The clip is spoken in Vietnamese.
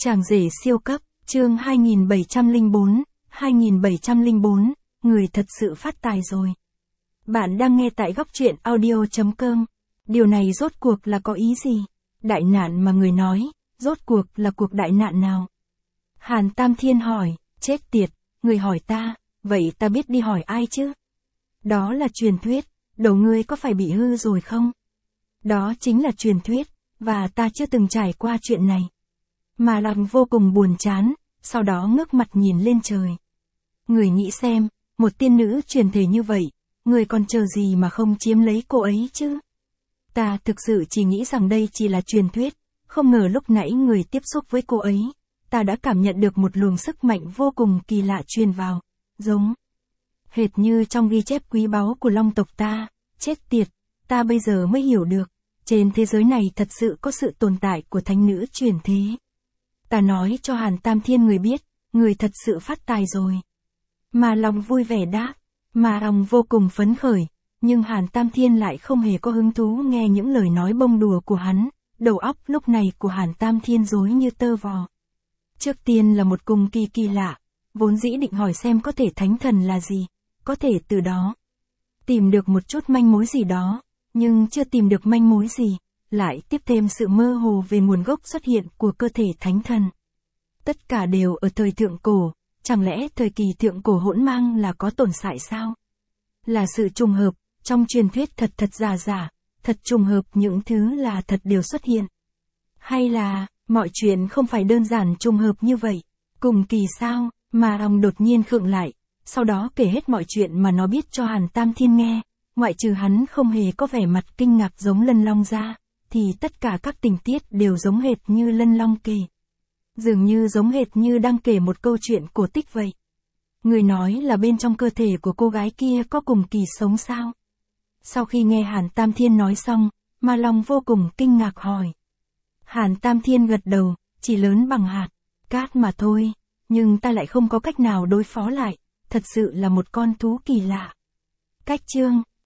Chàng rể siêu cấp, chương 2704, người thật sự phát tài rồi. Bạn đang nghe tại góc truyện audio.com. Điều này rốt cuộc là có ý gì? Đại nạn mà người nói, rốt cuộc là cuộc đại nạn nào? Hàn Tam Thiên hỏi, chết tiệt, người hỏi ta, vậy ta biết đi hỏi ai chứ? Đó là truyền thuyết, đầu ngươi có phải bị hư rồi không? Đó chính là truyền thuyết, và ta chưa từng trải qua chuyện này. Mà lòng vô cùng buồn chán, sau đó ngước mặt nhìn lên trời. Người nghĩ xem, một tiên nữ truyền thể như vậy, người còn chờ gì mà không chiếm lấy cô ấy chứ? Ta thực sự chỉ nghĩ rằng đây chỉ là truyền thuyết, không ngờ lúc nãy người tiếp xúc với cô ấy, ta đã cảm nhận được một luồng sức mạnh vô cùng kỳ lạ truyền vào, giống hệt như trong ghi chép quý báu của Long tộc ta. Chết tiệt, ta bây giờ mới hiểu được, trên thế giới này thật sự có sự tồn tại của thánh nữ truyền thế. Ta nói cho Hàn Tam Thiên người biết, người thật sự phát tài rồi. Mà lòng vui vẻ đáp, mà lòng vô cùng phấn khởi, nhưng Hàn Tam Thiên lại không hề có hứng thú nghe những lời nói bông đùa của hắn, đầu óc lúc này của Hàn Tam Thiên rối như tơ vò. Trước tiên là một cung kỳ kỳ lạ, vốn dĩ định hỏi xem có thể thánh thần là gì, có thể từ đó tìm được một chút manh mối gì đó, nhưng chưa tìm được manh mối gì, lại tiếp thêm sự mơ hồ về nguồn gốc xuất hiện của cơ thể thánh thần. Tất cả đều ở thời thượng cổ, chẳng lẽ thời kỳ thượng cổ hỗn mang là có tồn tại sao? Là sự trùng hợp, trong truyền thuyết thật giả, thật trùng hợp những thứ là thật đều xuất hiện. Hay là, mọi chuyện không phải đơn giản trùng hợp như vậy, cùng kỳ sao, mà lòng đột nhiên khựng lại, sau đó kể hết mọi chuyện mà nó biết cho Hàn Tam Thiên nghe, ngoại trừ hắn không hề có vẻ mặt kinh ngạc giống Lân Long ra, thì tất cả các tình tiết đều giống hệt như Lân Long kể. Dường như giống hệt như đang kể một câu chuyện cổ tích vậy. Người nói là bên trong cơ thể của cô gái kia có cùng kỳ sống sao? Sau khi nghe Hàn Tam Thiên nói xong, Ma Long vô cùng kinh ngạc hỏi. Hàn Tam Thiên gật đầu, chỉ lớn bằng hạt cát mà thôi, nhưng ta lại không có cách nào đối phó lại, thật sự là một con thú kỳ lạ. Cách chương